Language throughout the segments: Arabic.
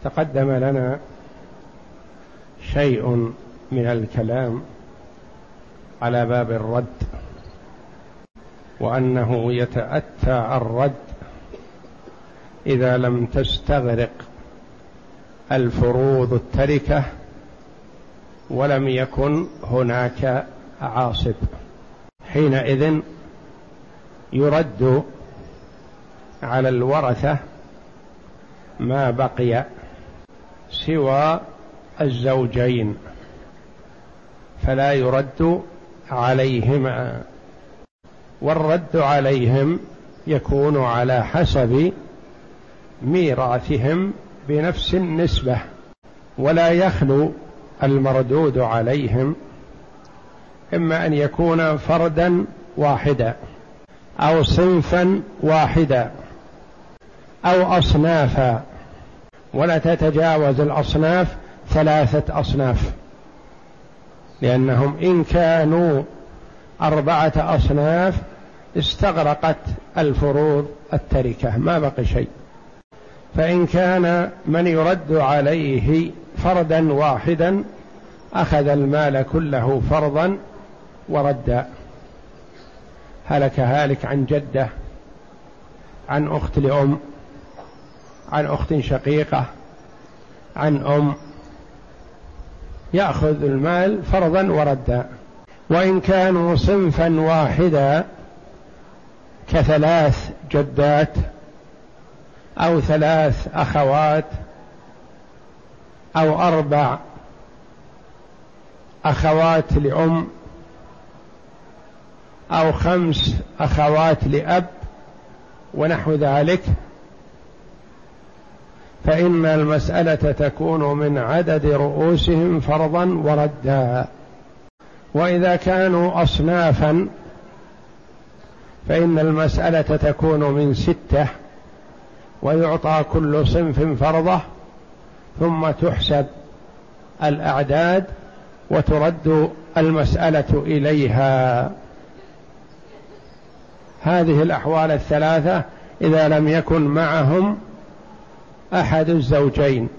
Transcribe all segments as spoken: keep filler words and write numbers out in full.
تقدم لنا شيء من الكلام على باب الرد، وأنه يتأتى الرد إذا لم تستغرق الفروض التركة ولم يكن هناك عاصب، حينئذ يرد على الورثة ما بقي سوى الزوجين، فلا يرد عليهما، والرد عليهم يكون على حسب ميراثهم بنفس النسبة، ولا يخلو المردود عليهم إما أن يكون فردا واحدا أو صنفا واحدا أو أصنافا، ولا تتجاوز الأصناف ثلاثة أصناف، لأنهم إن كانوا أربعة أصناف استغرقت الفروض التركة ما بقي شيء. فإن كان من يرد عليه فردا واحدا أخذ المال كله فرضا ورد. هلك هالك عن جدة، عن أخت لأم، عن أخت شقيقة، عن أم، يأخذ المال فرضا وردا. وإن كانوا صنفا واحدا كثلاث جدات أو ثلاث أخوات أو أربع أخوات لأم أو خمس أخوات لأب ونحو ذلك، فإن المسألة تكون من عدد رؤوسهم فرضا وردا. وإذا كانوا أصنافا فإن المسألة تكون من ستة، ويعطى كل صنف فرضه، ثم تحسب الأعداد وترد المسألة إليها. هذه الأحوال الثلاثة إذا لم يكن معهم أحد الزوجين.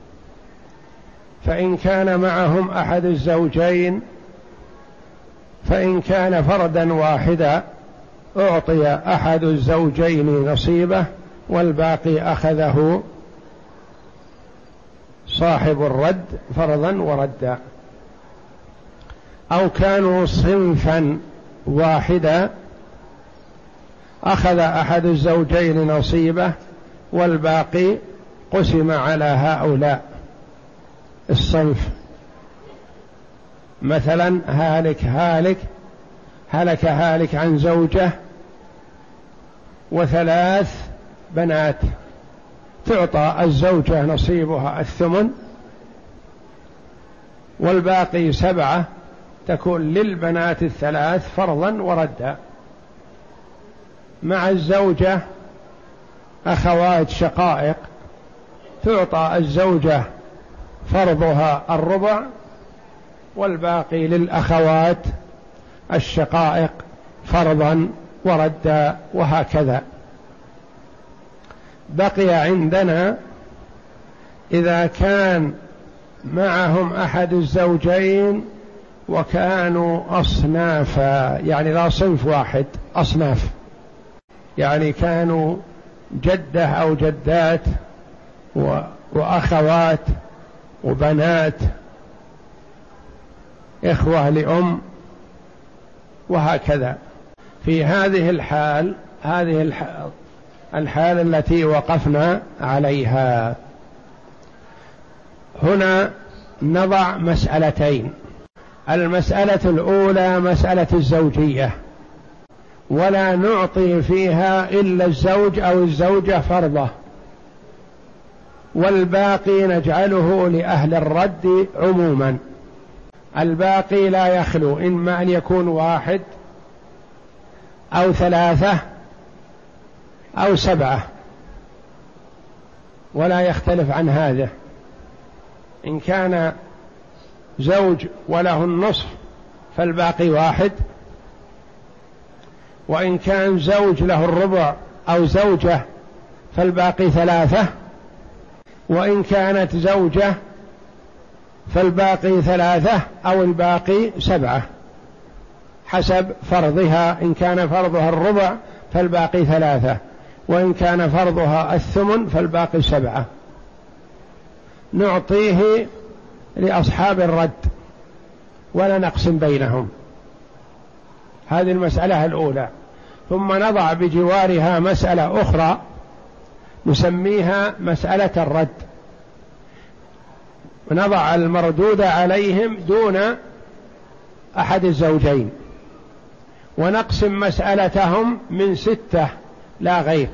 فإن كان معهم أحد الزوجين فإن كان فردا واحدا أعطي أحد الزوجين نصيبه والباقي أخذه صاحب الرد فرضا وردا. أو كانوا صنفا واحدا أخذ أحد الزوجين نصيبه والباقي قسم على هؤلاء الصنف. مثلا هالك هالك هلك هالك عن زوجة وثلاث بنات، تعطى الزوجة نصيبها الثمن، والباقي سبعة تكون للبنات الثلاث فرضا وردا. مع الزوجة أخوات شقائق، تعطى الزوجة فرضها الربع والباقي للأخوات الشقائق فرضا وردا، وهكذا. بقي عندنا إذا كان معهم أحد الزوجين وكانوا أصنافا، يعني لا صنف واحد، أصناف، يعني كانوا جدة أو جدات وأخوات وبنات، إخوة لأم، وهكذا. في هذه الحال هذه الحال, الحال التي وقفنا عليها هنا نضع مسألتين. المسألة الأولى مسألة الزوجية، ولا نعطي فيها إلا الزوج أو الزوجة فرضه، والباقي نجعله لأهل الرد عموما. الباقي لا يخلو، إما أن يكون واحد أو ثلاثة أو سبعة، ولا يختلف عن هذا. إن كان زوج وله النصف فالباقي واحد، وإن كان زوج له الربع أو زوجة فالباقي ثلاثة، وإن كانت زوجة فالباقي ثلاثة أو الباقي سبعة حسب فرضها. إن كان فرضها الربع فالباقي ثلاثة، وإن كان فرضها الثمن فالباقي سبعة. نعطيه لأصحاب الرد ولا نقسم بينهم. هذه المسألة الأولى. ثم نضع بجوارها مسألة أخرى نسميها مسألة الرد، ونضع المردود عليهم دون أحد الزوجين، ونقسم مسألتهم من ستة لا غير،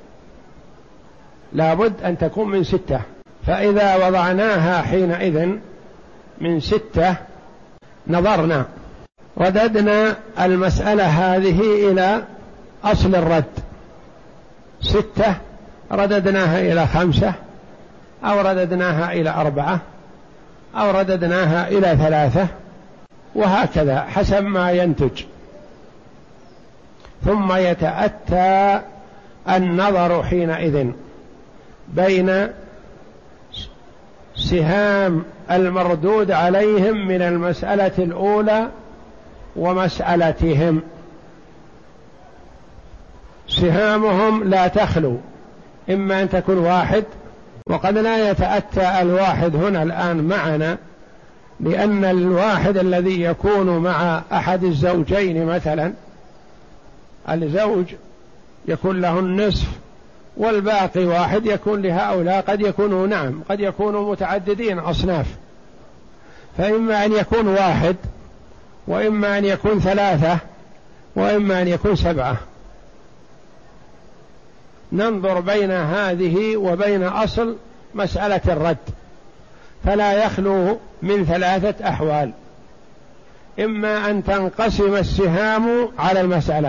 لابد أن تكون من ستة. فإذا وضعناها حينئذ من ستة نظرنا رددنا المسألة هذه إلى أصل الرد، ستة رددناها إلى خمسة، أو رددناها إلى أربعة، أو رددناها إلى ثلاثة، وهكذا حسب ما ينتج. ثم يتأتى النظر حينئذ بين سهام المردود عليهم من المسألة الأولى ومسألتهم. سهامهم لا تخلو، إما أن تكون واحد، وقد لا يتأتى الواحد هنا الآن معنا، لأن الواحد الذي يكون مع أحد الزوجين مثلا الزوج يكون له النصف والباقي واحد يكون لهؤلاء، قد يكونوا نعم قد يكونوا متعددين أصناف، فإما أن يكون واحد، وإما أن يكون ثلاثة، وإما أن يكون سبعة. ننظر بين هذه وبين أصل مسألة الرد، فلا يخلو من ثلاثة أحوال: إما أن تنقسم السهام على المسألة،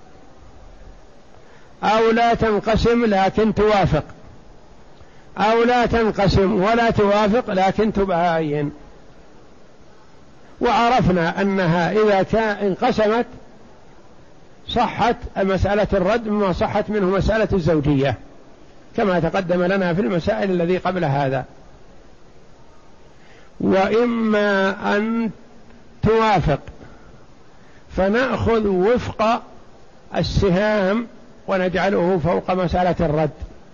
أو لا تنقسم لكن توافق، أو لا تنقسم ولا توافق لكن تباين. وعرفنا أنها إذا كان انقسمت صحت مسألة الرد مما صحت منه مسألة الزوجية، كما تقدم لنا في المسائل الذي قبل هذا. وإما أن توافق فنأخذ وفق السهام ونجعله فوق مسألة الرد،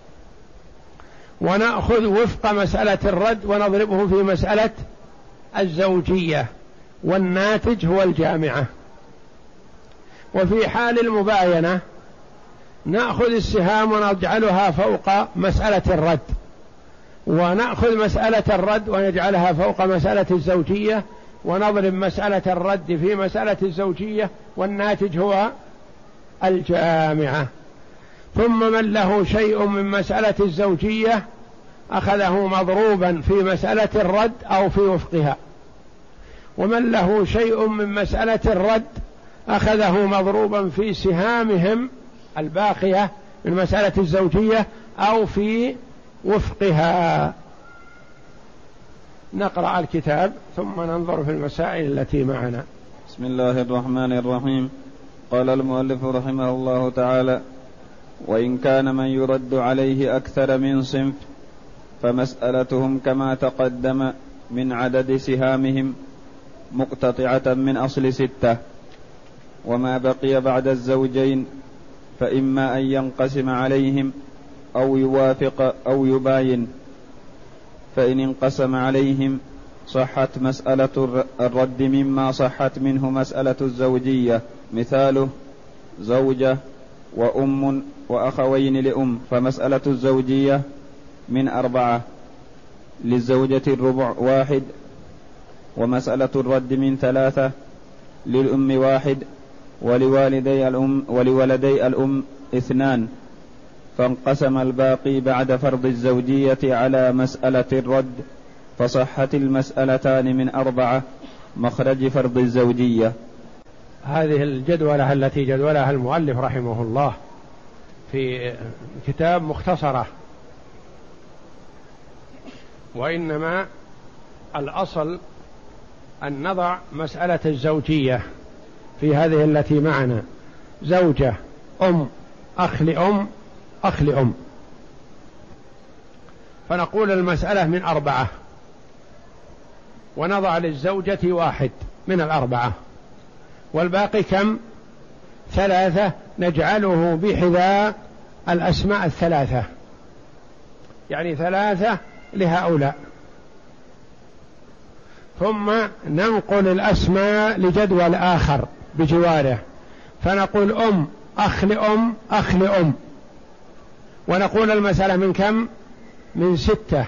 ونأخذ وفق مسألة الرد ونضربه في مسألة الزوجية، والناتج هو الجامعة. وفي حال المباينة نأخذ السهام ونجعلها فوق مسألة الرد، ونأخذ مسألة الرد ونجعلها فوق مسألة الزوجية، ونضرب مسألة الرد في مسألة الزوجية، والناتج هو الجامعة. ثم من له شيء من مسألة الزوجية أخذه مضروبا في مسألة الرد أو في وفقها، ومن له شيء من مسألة الرد أخذه مضروبا في سهامهم الباقية من مسألة الزوجية أو في وفقها. نقرأ الكتاب ثم ننظر في المسائل التي معنا. بسم الله الرحمن الرحيم. قال المؤلف رحمه الله تعالى: وإن كان من يرد عليه أكثر من صنف فمسألتهم كما تقدم من عدد سهامهم مقتطعة من أصل ستة، وما بقي بعد الزوجين فإما أن ينقسم عليهم أو يوافق أو يباين. فإن انقسم عليهم صحت مسألة الرد مما صحت منه مسألة الزوجية، مثاله زوجة وأم وأخوين لأم، فمسألة الزوجية من أربعة، للزوجة الربع واحد، ومسألة الرد من ثلاثة، للأم واحد، ولوالدي الأم ولولدي الأم اثنان. فانقسم الباقي بعد فرض الزوجية على مسألة الرد، فصحت المسألتان من أربعة مخرج فرض الزوجية. هذه الجدولة التي جدولها المؤلف رحمه الله في كتاب مختصرة، وإنما الأصل أن نضع مسألة الزوجية في هذه التي معنا: زوجة، أم، أخ لأم، أخ لأم. فنقول المسألة من أربعة، ونضع للزوجة واحد من الأربعة، والباقي كم؟ ثلاثة، نجعله بحذاء الأسماء الثلاثة، يعني ثلاثة لهؤلاء. ثم ننقل الأسماء لجدول آخر بجواره، فنقول أم أخ لأم أخ لأم، ونقول المسألة من كم؟ من ستة.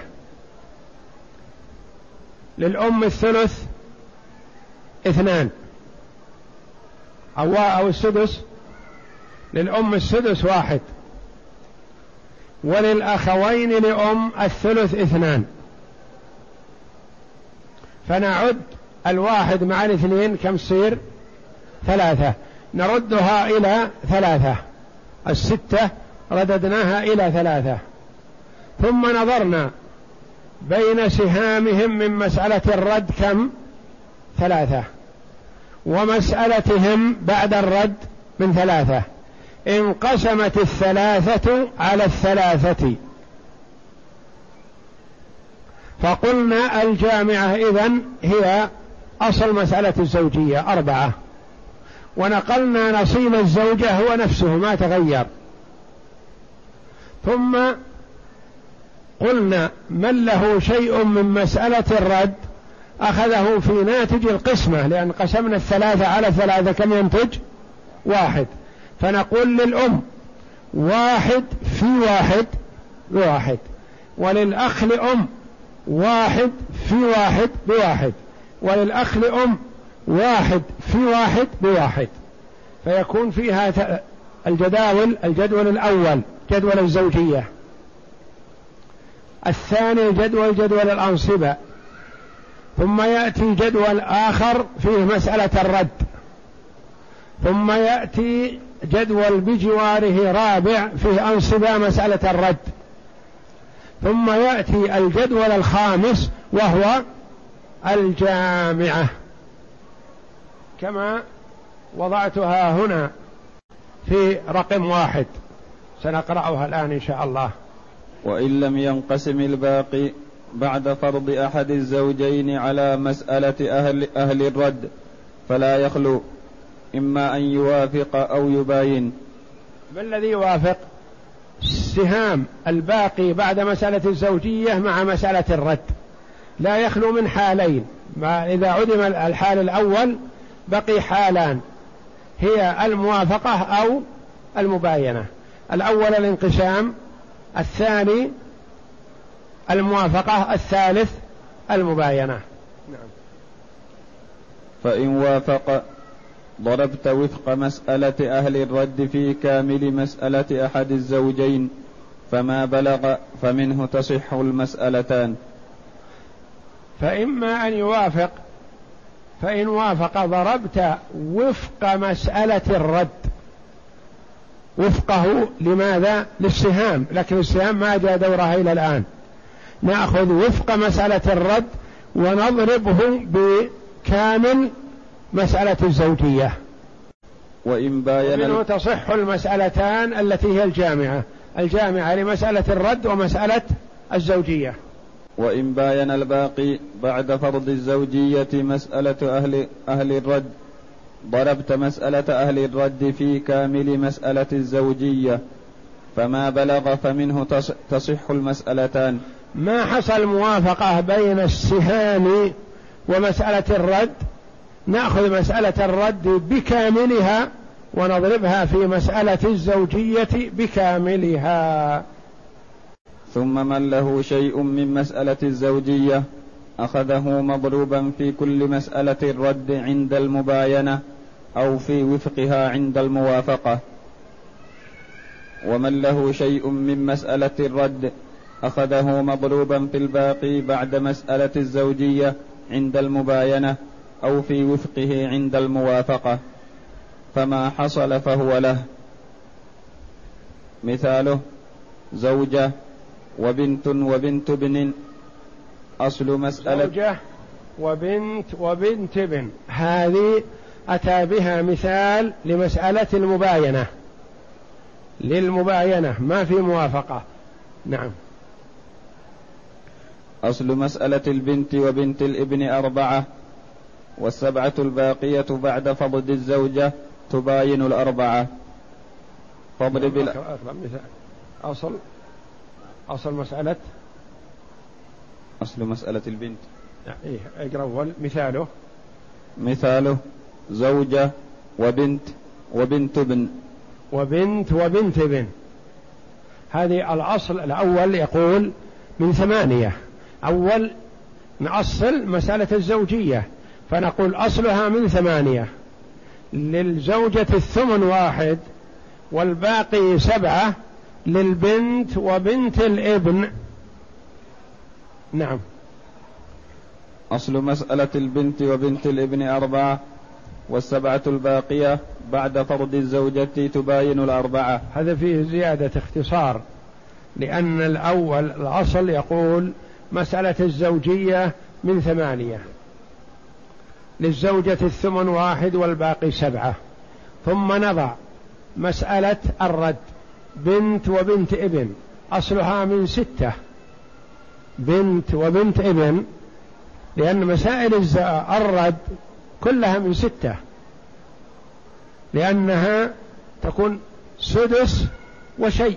للأم الثلث اثنان أو أو السدس، للأم السدس واحد، وللأخوين لأم الثلث اثنان. فنعد الواحد مع الاثنين كم تصير؟ ثلاثة، نردها إلى ثلاثة، الستة رددناها إلى ثلاثة. ثم نظرنا بين سهامهم من مسألة الرد كم؟ ثلاثة، ومسألتهم بعد الرد من ثلاثة، انقسمت الثلاثة على الثلاثة، فقلنا الجامعة إذن هي أصل مسألة الزوجية أربعة، ونقلنا نصيب الزوجة هو نفسه ما تغير. ثم قلنا من له شيء من مسألة الرد أخذه في ناتج القسمة، لأن قسمنا الثلاثة على ثلاثة كم ينتج؟ واحد. فنقول للأم واحد في واحد بواحد، وللأخ لأم واحد في واحد بواحد، وللأخ لأم واحد في واحد بواحد. فيكون فيها الجداول، الجدول الأول جدول الزوجية، الثاني جدول جدول الأنصبة، ثم يأتي جدول آخر فيه مسألة الرد، ثم يأتي جدول بجواره رابع فيه أنصبة مسألة الرد، ثم يأتي الجدول الخامس وهو الجامعة كما وضعتها هنا في رقم واحد، سنقرأها الآن إن شاء الله. وإن لم ينقسم الباقي بعد فرض أحد الزوجين على مسألة أهل, أهل الرد فلا يخلو، إما أن يوافق أو يباين. ما الذي يوافق؟ السهام الباقي بعد مسألة الزوجية مع مسألة الرد، لا يخلو من حالين، إذا عدم الحال الأول بقي حالان، هي الموافقة أو المباينة. الأول الانقسام، الثاني الموافقة، الثالث المباينة. نعم. فإن وافق ضربت وفق مسألة أهل الرد في كامل مسألة أحد الزوجين، فما بلغ فمنه تصح المسألتان. فإما أن يوافق، فإن وافق ضربت وفق مسألة الرد، وفقه لماذا؟ للسهام، لكن السهام ما جاء دورها إلى الآن. نأخذ وفق مسألة الرد ونضربه بكامل مسألة الزوجية، وإن باين ومنه تصح المسألتان التي هي الجامعة، الجامعة لمسألة الرد ومسألة الزوجية. وإن باين الباقي بعد فرض الزوجية مسألة أهل, أهل الرد ضربت مسألة أهل الرد في كامل مسألة الزوجية، فما بلغ فمنه تصح المسألتان. ما حصل موافقة بين السهام ومسألة الرد، نأخذ مسألة الرد بكاملها ونضربها في مسألة الزوجية بكاملها. ثم من له شيء من مسألة الزوجية أخذه مضروبا في كل مسألة الرد عند المباينة أو في وفقها عند الموافقة. ومن له شيء من مسألة الرد أخذه مضروبا في الباقي بعد مسألة الزوجية عند المباينة أو في وفقه عند الموافقة، فما حصل فهو له. مثاله زوجة وبنت وبنت ابن، أصل مسألة زوجة وبنت وبنت ابن، هذه أتى بها مثال لمسألة المباينة، للمباينة ما في موافقة. نعم. أصل مسألة البنت وبنت الابن أربعة، والسبعة الباقية بعد فضل الزوجة تباين الأربعة. فاضرب ال... أصل أصل مسألة أصل مسألة البنت. إيه اقرأ أول. مثاله مثاله زوجة وبنت وبنت ابن وبنت وبنت ابن. هذه الأصل الأول يقول من ثمانية. أول نأصل مسألة الزوجية فنقول أصلها من ثمانية، للزوجة الثمن واحد والباقي سبعة، للبنت وبنت الابن. نعم. أصل مسألة البنت وبنت الابن أربعة، والسبعة الباقية بعد فرض الزوجة تباين الأربعة. هذا فيه زيادة اختصار، لأن الأول الأصل يقول مسألة الزوجية من ثمانية، للزوجة الثمن واحد والباقي سبعة، ثم نضع مسألة الرد بنت وبنت ابن أصلها من ستة، بنت وبنت ابن، لأن مسائل الرد كلها من ستة، لأنها تكون سدس وشيء.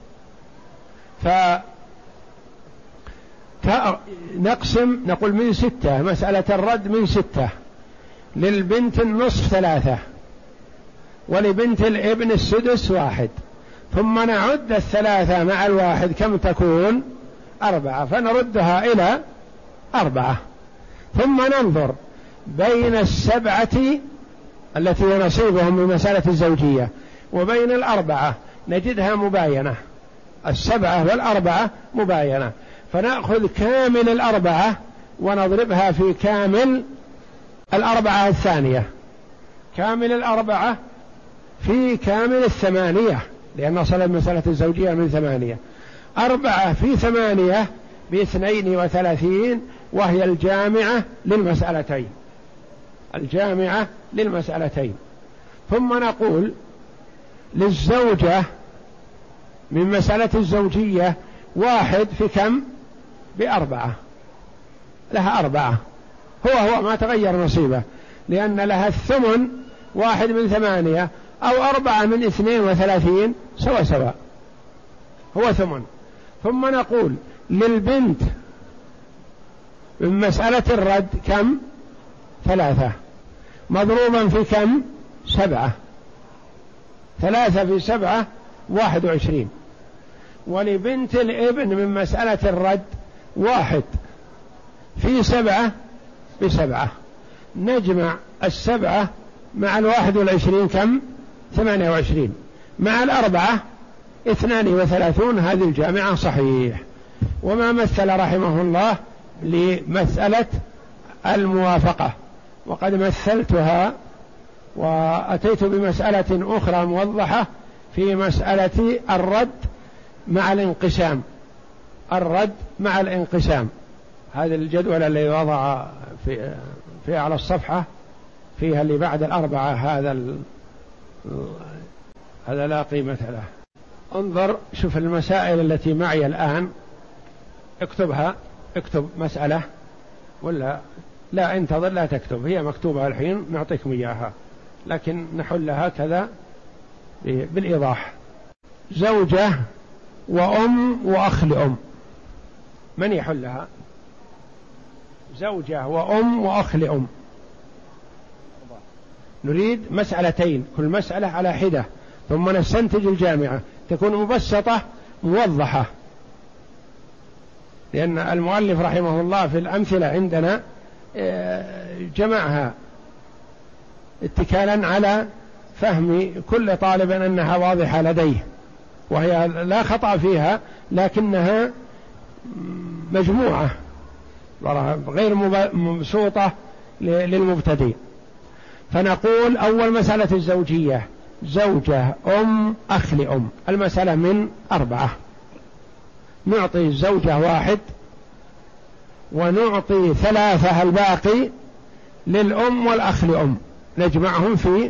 فنقسم نقول من ستة، مسألة الرد من ستة، للبنت النصف ثلاثة، ولبنت الابن السدس واحد، ثم نعد الثلاثة مع الواحد كم تكون؟ أربعة، فنردها إلى أربعة، ثم ننظر بين السبعة التي هي نصيبهم من مسألة الزوجية وبين الأربعة نجدها مباينة، السبعة والأربعة مباينة، فنأخذ كامل الأربعة ونضربها في كامل الأربعة الثانية، كامل الأربعة في كامل الثمانية، لأن أصل مسألة الزوجية من ثمانية، أربعة في ثمانية باثنين وثلاثين، وهي الجامعة للمسألتين، الجامعة للمسألتين. ثم نقول للزوجة من مسألة الزوجية واحد في كم؟ بأربعة، لها أربعة، هو هو ما تغير نصيبه، لأن لها الثمن واحد من ثمانية أو أربعة من اثنين وثلاثين سوا سوا، هو ثمن. ثم نقول للبنت من مسألة الرد كم؟ ثلاثة، مضروبا في كم؟ سبعة، ثلاثة في سبعة واحد وعشرين. ولبنت الابن من مسألة الرد واحد في سبعة بسبعة، نجمع السبعة مع الواحد والعشرين كم؟ ثمانية وعشرين، مع الأربعة اثنان وثلاثون، هذه الجامعة صحيح. وما مثل رحمه الله لمسألة الموافقة، وقد مثلتها وأتيت بمسألة أخرى موضحة في مسألة الرد مع الانقسام، الرد مع الانقسام. هذا الجدول الذي وضع في, في على الصفحة فيها اللي بعد الأربعة، هذا ال... هذا لا قيمة له. انظر شوف المسائل التي معي الآن، اكتبها، اكتب مسألة ولا لا انتظر لا تكتب، هي مكتوبة الحين نعطيكم إياها، لكن نحلها كذا بالإيضاح. زوجة وأم وأخ لأم، من يحلها؟ زوجة وأم وأخ لأم. نريد مسألتين، كل مسألة على حدة، ثم نستنتج الجامعة، تكون مبسطة موضحة، لأن المؤلف رحمه الله في الأمثلة عندنا جمعها اتكالا على فهم كل طالب أنها واضحة لديه، وهي لا خطأ فيها، لكنها مجموعة غير مبسوطة للمبتدئ. فنقول أول مسألة الزوجية، زوجة أم أخ لأم، المسألة من أربعة، نعطي الزوجة واحد ونعطي ثلاثة الباقي للأم والأخ لأم، نجمعهم في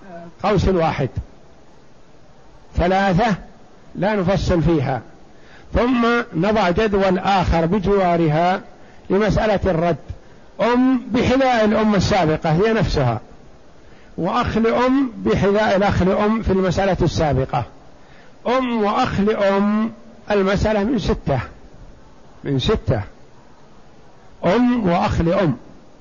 قوس واحد، ثلاثة لا نفصل فيها، ثم نضع جدول آخر بجوارها لمسألة الرد. أم بحذاء الأم السابقة هي نفسها، وأخ لأم بحذاء الأخ لأم في المسألة السابقة. أم وأخ لأم المسألة من ستة من ستة أم وأخ لأم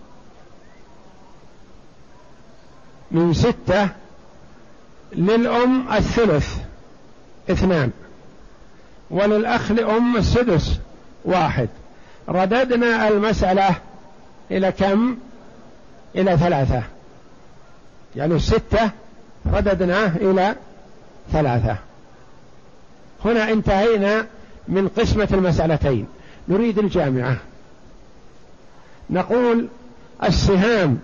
من ستة. للأم الثلث اثنان، وللأخ لأم السدس واحد. رددنا المسألة إلى كم؟ إلى ثلاثة، يعني الستة رددناه إلى ثلاثة. هنا انتهينا من قسمة المسألتين. نريد الجامعة. نقول السهام،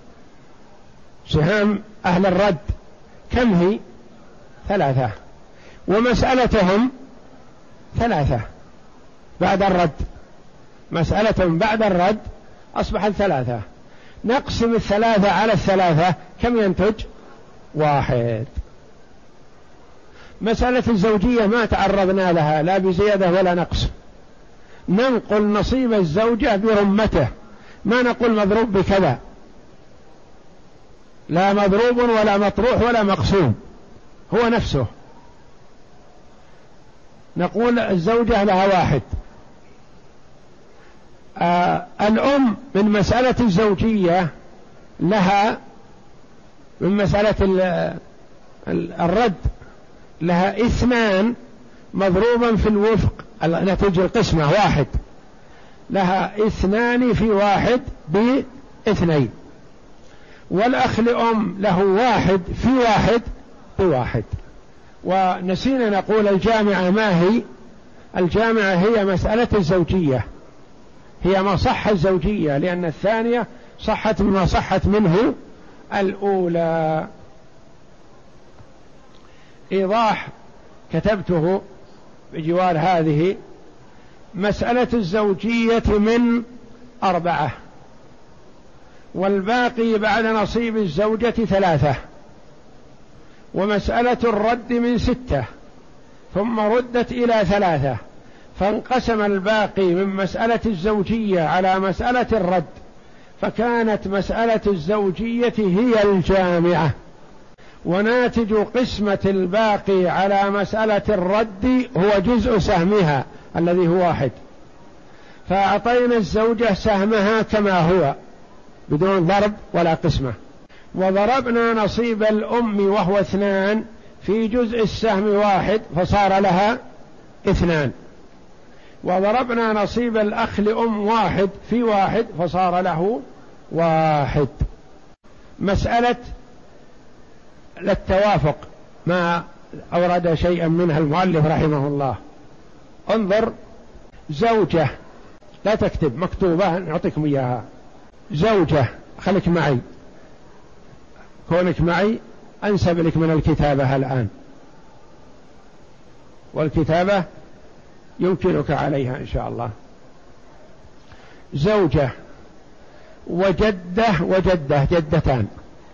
سهام أهل الرد كم هي؟ ثلاثة، ومسألتهم ثلاثة بعد الرد، مسألة بعد الرد أصبحت ثلاثة. نقسم الثلاثة على الثلاثة كم ينتج؟ واحد. مسألة الزوجية ما تعرضنا لها لا بزيادة ولا نقص، ننقل نصيب الزوجة برمته، ما نقول مضروب بكذا، لا مضروب ولا مطروح ولا مقسوم، هو نفسه. نقول الزوجة لها واحد. آه الأم من مسألة الزوجية لها من مسألة الرد لها اثنان مضروبا في الوفق نتيجة القسمة واحد، لها اثنان في واحد باثنين. والأخ لأم له واحد في واحد بواحد. ونسينا نقول الجامعة ما هي؟ الجامعة هي مسألة الزوجية، هي ما صح الزوجية، لأن الثانية صحت مما صحت منه الأولى. إيضاح كتبته بجوار هذه: مسألة الزوجية من أربعة، والباقي بعد نصيب الزوجة ثلاثة، ومسألة الرد من ستة ثم ردت إلى ثلاثة، فانقسم الباقي من مسألة الزوجية على مسألة الرد، فكانت مسألة الزوجية هي الجامعة، وناتج قسمة الباقي على مسألة الرد هو جزء سهمها الذي هو واحد، فأعطينا الزوجة سهمها كما هو بدون ضرب ولا قسمة، وضربنا نصيب الأم وهو اثنان في جزء السهم واحد فصار لها اثنان، وضربنا نصيب الأخ لأم واحد في واحد فصار له واحد. مسألة للتوافق ما أورد شيئا منها المؤلف رحمه الله. انظر، زوجة، لا تكتب، مكتوبة نعطيكم إياها. زوجة، خليك معي، كونك معي أنسب لك من الكتابة الآن، والكتابة يمكنك عليها إن شاء الله. زوجة وجدة وجدة، جدتان،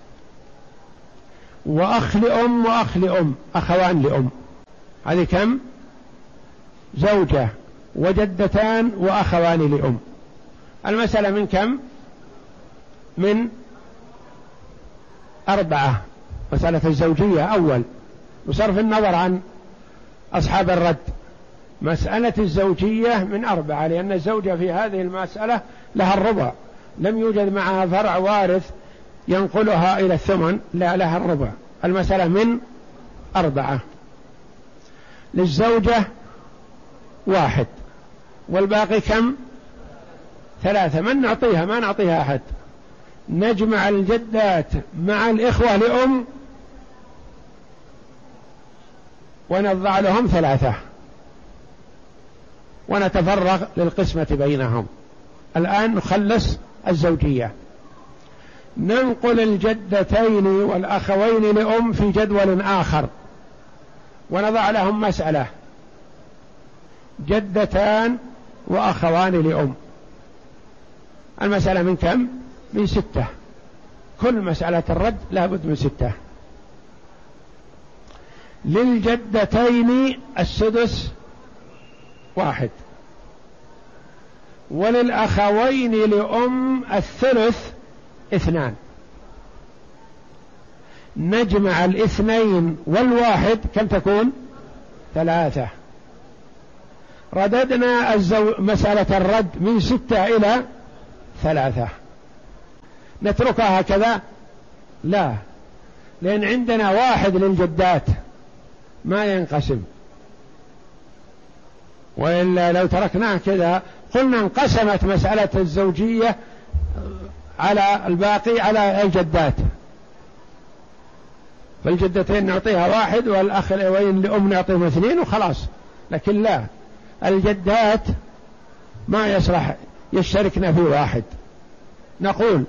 وأخ لأم وأخ لأم، أخوان لأم، هذه كم؟ زوجة وجدتان وأخوان لأم. المسألة من كم؟ من أربعة. مسألة الزوجية أول بصرف النظر عن أصحاب الرد، مسألة الزوجية من أربعة، لأن الزوجة في هذه المسألة لها الربع، لم يوجد معها فرع وارث ينقلها إلى الثمن، لا، لها الربع. المسألة من أربعة. للزوجة واحد، والباقي كم؟ ثلاثة. من نعطيها؟ ما نعطيها أحد. نجمع الجدات مع الإخوة لأم ونضع لهم ثلاثة ونتفرغ للقسمة بينهم. الآن نخلص الزوجية. ننقل الجدتين والأخوين لأم في جدول آخر ونضع لهم مسألة: جدتان وأخوان لأم. المسألة من كم؟ من ستة. كل مسألة الرد لا بد من ستة. للجدتين السدس واحد، وللأخوين لأم الثلث اثنان. نجمع الاثنين والواحد كم تكون؟ ثلاثة. رددنا الزو... مسألة الرد من ستة إلى ثلاثة، نتركها هكذا؟ لا، لأن عندنا واحد للجدات ما ينقسم، وإلا لو تركناه كذا قلنا انقسمت مسألة الزوجية على الباقي على الجدات، فالجدتين نعطيها واحد والأخ الأبوين لأم نعطيهم اثنين وخلاص. لكن لا، الجدات ما يصلح يشتركنا في واحد. نقول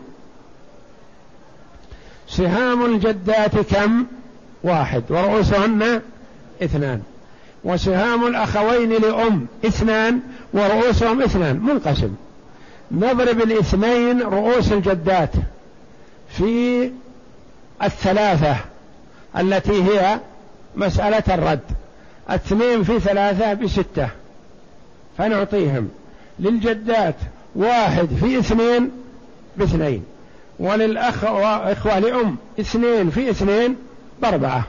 سهام الجدات كم؟ واحد، ورؤوسهن اثنان، وسهام الأخوين لأم اثنان ورؤوسهم اثنان، منقسم. نضرب الاثنين رؤوس الجدات في الثلاثة التي هي مسألة الرد، اثنين في ثلاثة بستة، فنعطيهم للجدات واحد في اثنين باثنين، وللأخ وإخوة لأم اثنين في اثنين بأربعة.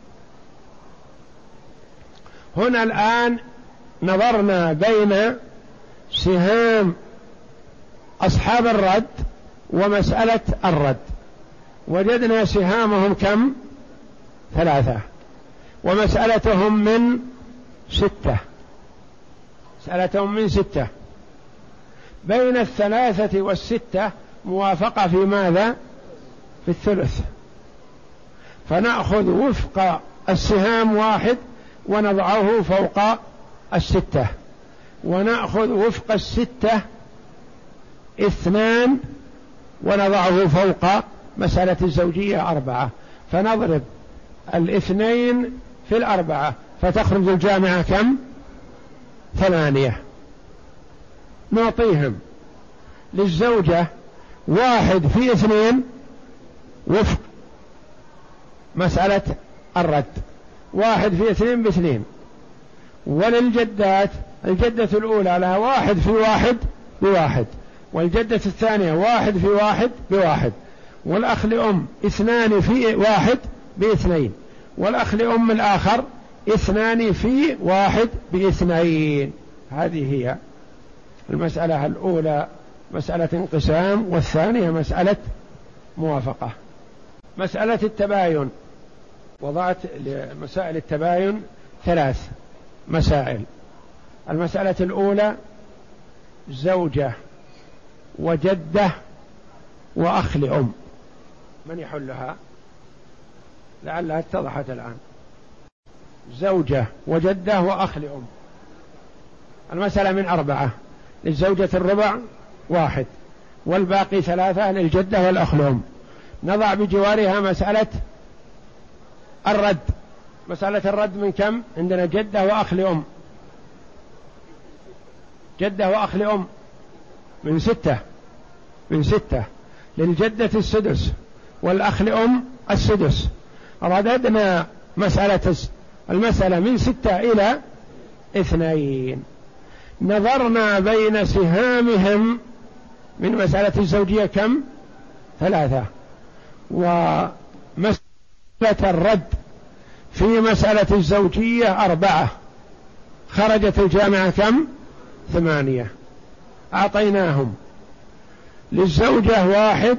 هنا الآن نظرنا بين سهام أصحاب الرد ومسألة الرد، وجدنا سهامهم كم؟ ثلاثة، ومسألتهم من ستة، مسألتهم من ستة. بين الثلاثة والستة موافقة في ماذا؟ في الثلث، فنأخذ وفق السهام واحد ونضعه فوق الستة، ونأخذ وفق الستة اثنان ونضعه فوق مسألة الزوجية أربعة، فنضرب الاثنين في الأربعة فتخرج الجامعة كم؟ ثمانية. نعطيهم للزوجة واحد في اثنين وفق مسألة الرد، واحد في اثنين باثنين. وللجدات الجدة الأولى لها واحد في واحد بواحد، والجدة الثانية واحد في واحد بواحد، والأخ لأم اثنان في واحد باثنين، والأخ لأم الآخر اثنان في واحد باثنين. هذه هي المسألة الأولى، مسألة انقسام، والثانية مسألة موافقة. مسألة التباين، وضعت لمسائل التباين ثلاث مسائل. المسألة الأولى زوجة وجدة وأخ لأم، من يحلها؟ لعلها اتضحت الآن. زوجة وجدة وأخ لأم، المسألة من أربعة، للزوجة الربع واحد، والباقي ثلاثة للجدة والأخ لأم. نضع بجوارها مسألة الرد. مسألة الرد من كم؟ عندنا جدة وأخ لأم، جدة وأخ لأم من ستة، من ستة، للجدة السدس والأخ لأم السدس. رددنا مسألة المسألة من ستة إلى اثنين. نظرنا بين سهامهم من مسألة الزوجية كم؟ ثلاثة. ومسألة الرد في مسألة الزوجية أربعة، خرجت الجامعة كم؟ ثمانية. أعطيناهم للزوجة واحد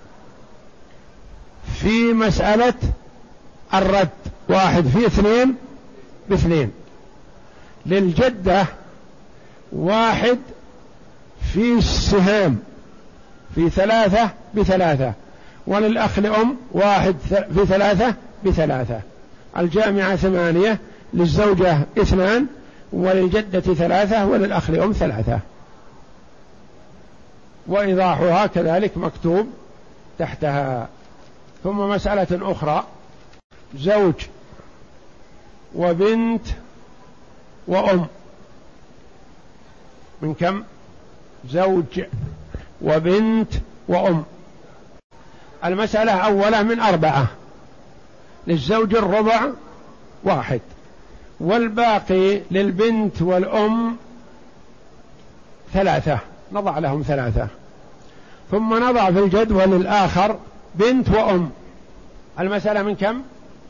في مسألة الرد، واحد في اثنين باثنين، للجدة واحد في السهام في ثلاثة بثلاثة، وللأخ لأم واحد في ثلاثة بثلاثة. الجامعة ثمانية، للزوجة اثنان، وللجدة ثلاثة، وللأخ لأم ثلاثة. وإيضاحها كذلك مكتوب تحتها. ثم مسألة أخرى، زوج وبنت وأم، من كم؟ زوج وبنت وأم. المسألة أولا من أربعة، للزوج الربع واحد، والباقي للبنت والأم ثلاثة، نضع لهم ثلاثة. ثم نضع في الجدول الآخر بنت وأم. المسألة من كم؟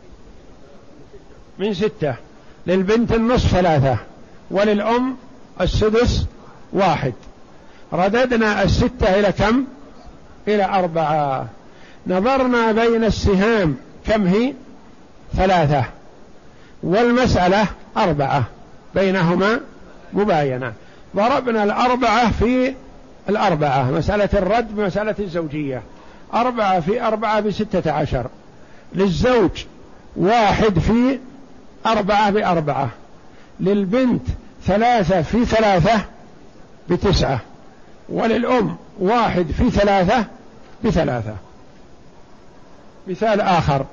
من ستة. للبنت النصف ثلاثة، وللأم السدس واحد. رددنا الستة إلى كم؟ إلى أربعة. نظرنا بين السهام كم هي؟ ثلاثة، والمسألة أربعة، بينهما مباينة. ضربنا الأربعة في الأربعة، مسألة الرد بمسألة الزوجية. أربعة في أربعة بستة عشر. للزوج واحد في أربعة بأربعة. للبنت ثلاثة في ثلاثة بتسعة. وللأم واحد في ثلاثة بثلاثة. مثال آخر: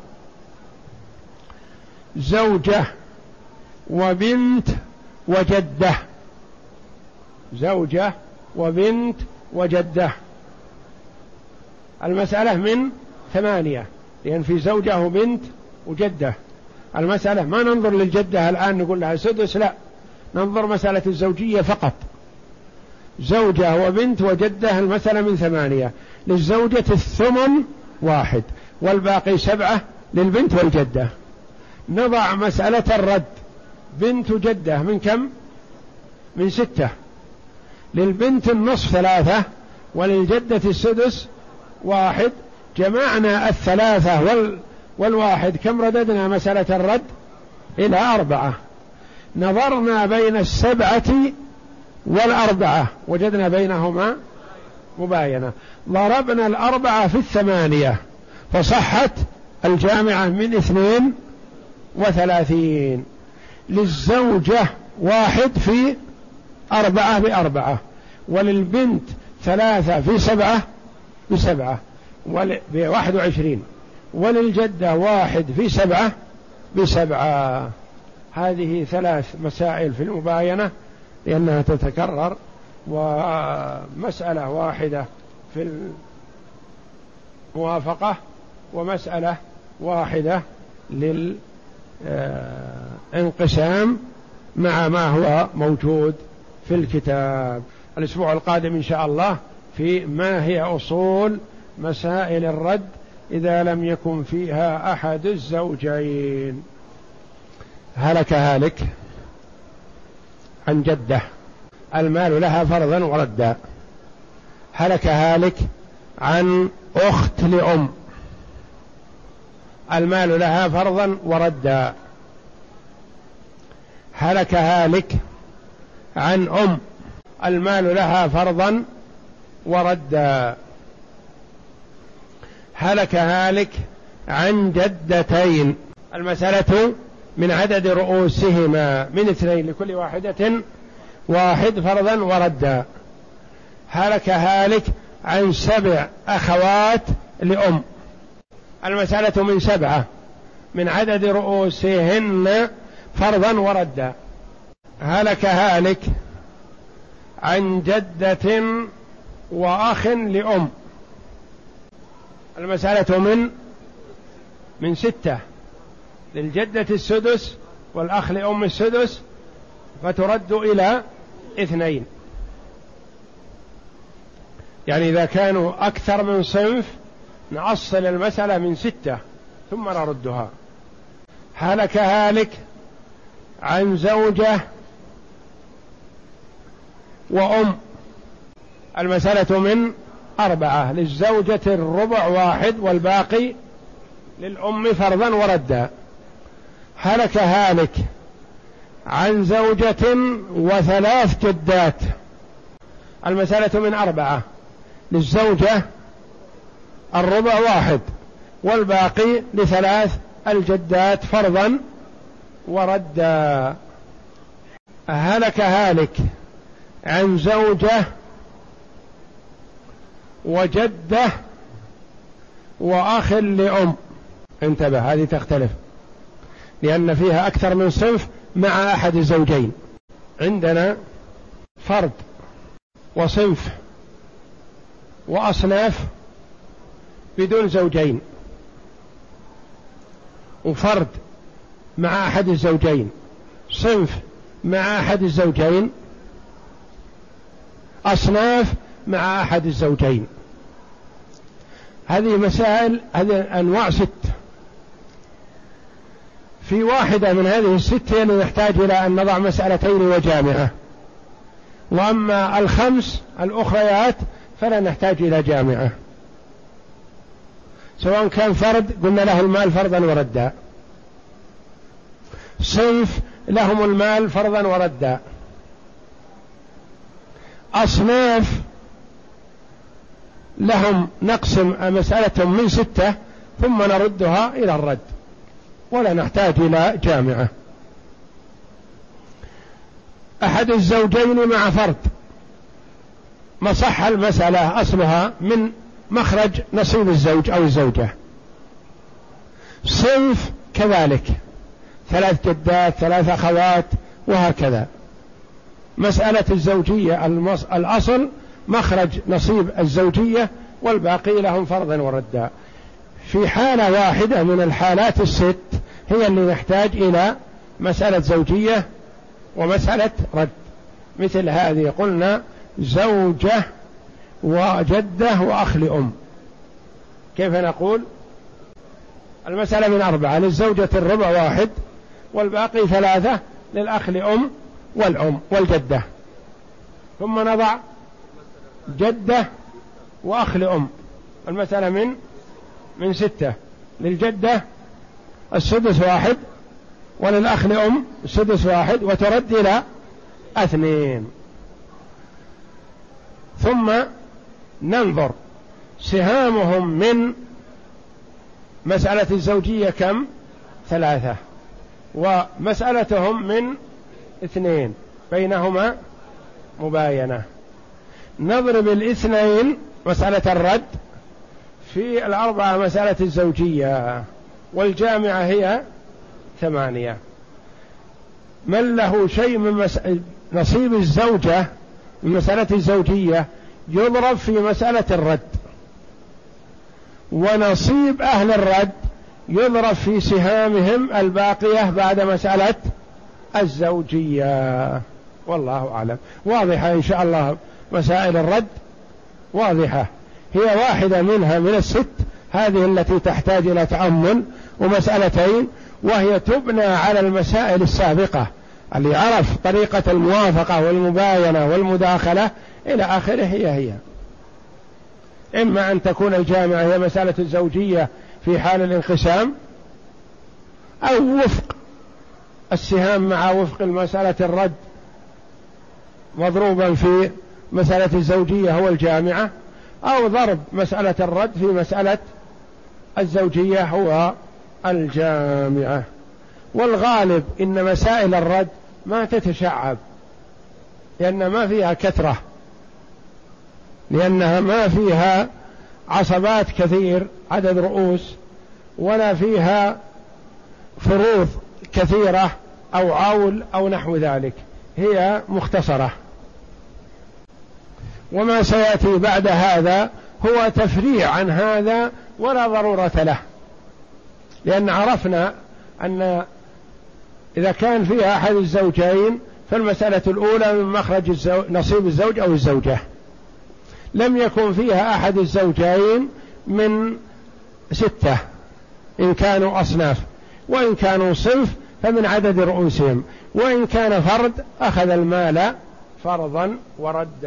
زوجة وبنت وجدة. زوجة وبنت وجدة. المسألة من ثمانية، لأن في زوجة وبنت وجدة. المسألة ما ننظر للجدة الآن نقول لها سدس، لا، ننظر مسألة الزوجية فقط. زوجة وبنت وجدة، المسألة من ثمانية. للزوجة الثمن واحد، والباقي سبعة للبنت والجدة. نضع مسألة الرد بنت جدة من كم؟ من ستة. للبنت النصف ثلاثة، وللجدة السدس واحد. جمعنا الثلاثة وال والواحد، كم رددنا مسألة الرد؟ إلى أربعة. نظرنا بين السبعة والأربعة، وجدنا بينهما مباينة. ضربنا الأربعة في الثمانية، فصحت الجامعة من اثنين وثلاثين. للزوجة واحد في أربعة بأربعة، وللبنت ثلاثة في سبعة بسبعة بواحد وعشرين. وللجدة واحد في سبعة بسبعة. هذه ثلاث مسائل في المباينة لأنها تتكرر، ومسألة واحدة في الموافقة، ومسألة واحدة للانقسام مع ما هو موجود في الكتاب. الأسبوع القادم إن شاء الله في ما هي أصول مسائل الرد إذا لم يكن فيها أحد الزوجين. هلك هالك عن جدة، المال لها فرضا وردا. هلك هالك عن أخت لأم، المال لها فرضا وردا. هلك هالك عن أم، المال لها فرضا وردا. هلك هالك عن جدتين، المسألة من عدد رؤوسهما من اثنين، لكل واحدة واحد فرضا وردا. هلك هالك عن سبع أخوات لأم، المسألة من سبعة من عدد رؤوسهن فرضا وردا. هلك هالك عن جدة وأخ لأم، المسألة من من ستة. للجدة السدس والأخ لأم السدس، فترد إلى اثنين. يعني إذا كانوا أكثر من صنف نأصل المسألة من ستة ثم نردها. هلك هالك عن زوجة وأم، المسألة من أربعة. للزوجة الربع واحد، والباقي للأم فرضا وردا. هلك هالك عن زوجة وثلاث جدات، المسألة من أربعة. للزوجة الربع واحد، والباقي لثلاث الجدات فرضا وردا. هلك هالك عن زوجة وجدة وأخ لأم، انتبه هذه تختلف لأن فيها أكثر من صنف مع أحد الزوجين. عندنا فرد وصنف وأصناف بدون زوجين، وفرد مع أحد الزوجين، صنف مع أحد الزوجين، أصناف مع أحد الزوجين. هذه مسائل، هذه أنواع ست. في واحدة من هذه الست نحتاج إلى أن نضع مسألتين وجامعة، وأما الخمس الأخريات فلا نحتاج إلى جامعة. سواء كان فرد قلنا له المال فرضا وردا، صنف لهم المال فرضا وردا، أصناف لهم نقسم مسألتهم من ستة ثم نردها إلى الرد ولا نحتاج إلى جامعة. أحد الزوجين مع فرد، مصح المسألة أصلها من مخرج نصيب الزوج أو الزوجة. صنف كذلك، ثلاث جدات ثلاث أخوات وهكذا. مسألة الزوجية الأصل مخرج نصيب الزوجية والباقي لهم فرضا وردا. في حالة واحدة من الحالات الست هي اللي نحتاج إلى مسألة زوجية ومسألة رد. مثل هذه قلنا زوجة وجدة وأخ لأم. كيف نقول؟ المسألة من أربعة، للزوجة الربع واحد والباقي ثلاثة للأخ لأم والأم والجدة. ثم نضع جدة وأخ لأم، المسألة من من ستة، للجدة السدس واحد وللأخ لأم السدس واحد وترد إلى اثنين. ثم ننظر سهامهم من مسألة الزوجية كم؟ ثلاثة، ومسألتهم من اثنين، بينهما مباينة. نضرب الاثنين مسألة الرد في الأربعة مسألة الزوجية، والجامعة هي ثمانية. من له شيء من مس... نصيب الزوجة من مسألة الزوجية يضرب في مسألة الرد، ونصيب أهل الرد يضرب في سهامهم الباقية بعد مسألة الزوجية. والله أعلم. واضحة إن شاء الله. مسائل الرد واضحة، هي واحدة منها من الست، هذه التي تحتاج إلى تأمل، ومسألتين وهي تبنى على المسائل السابقة اللي عرف طريقة الموافقة والمباينة والمداخلة إلى آخره. هي هي إما أن تكون الجامعة هي مسألة الزوجية في حال الانقسام، أو وفق السهام مع وفق المسألة الرد مضروبا في مسألة الزوجية هو الجامعة، أو ضرب مسألة الرد في مسألة الزوجية هو الجامعة. والغالب إن مسائل الرد ما تتشعب، لأن ما فيها كثرة، لأنها ما فيها عصبات كثير عدد رؤوس، ولا فيها فروض كثيرة أو عول أو نحو ذلك، هي مختصرة. وما سيأتي بعد هذا هو تفريع عن هذا ولا ضرورة له، لأن عرفنا أن إذا كان فيها أحد الزوجين فالمسألة الأولى من مخرج الزو... نصيب الزوج أو الزوجة. لم يكن فيها أحد الزوجين من ستة إن كانوا أصناف، وإن كانوا صنف فمن عدد رؤوسهم، وإن كان فرد أخذ المال فرضا ورد.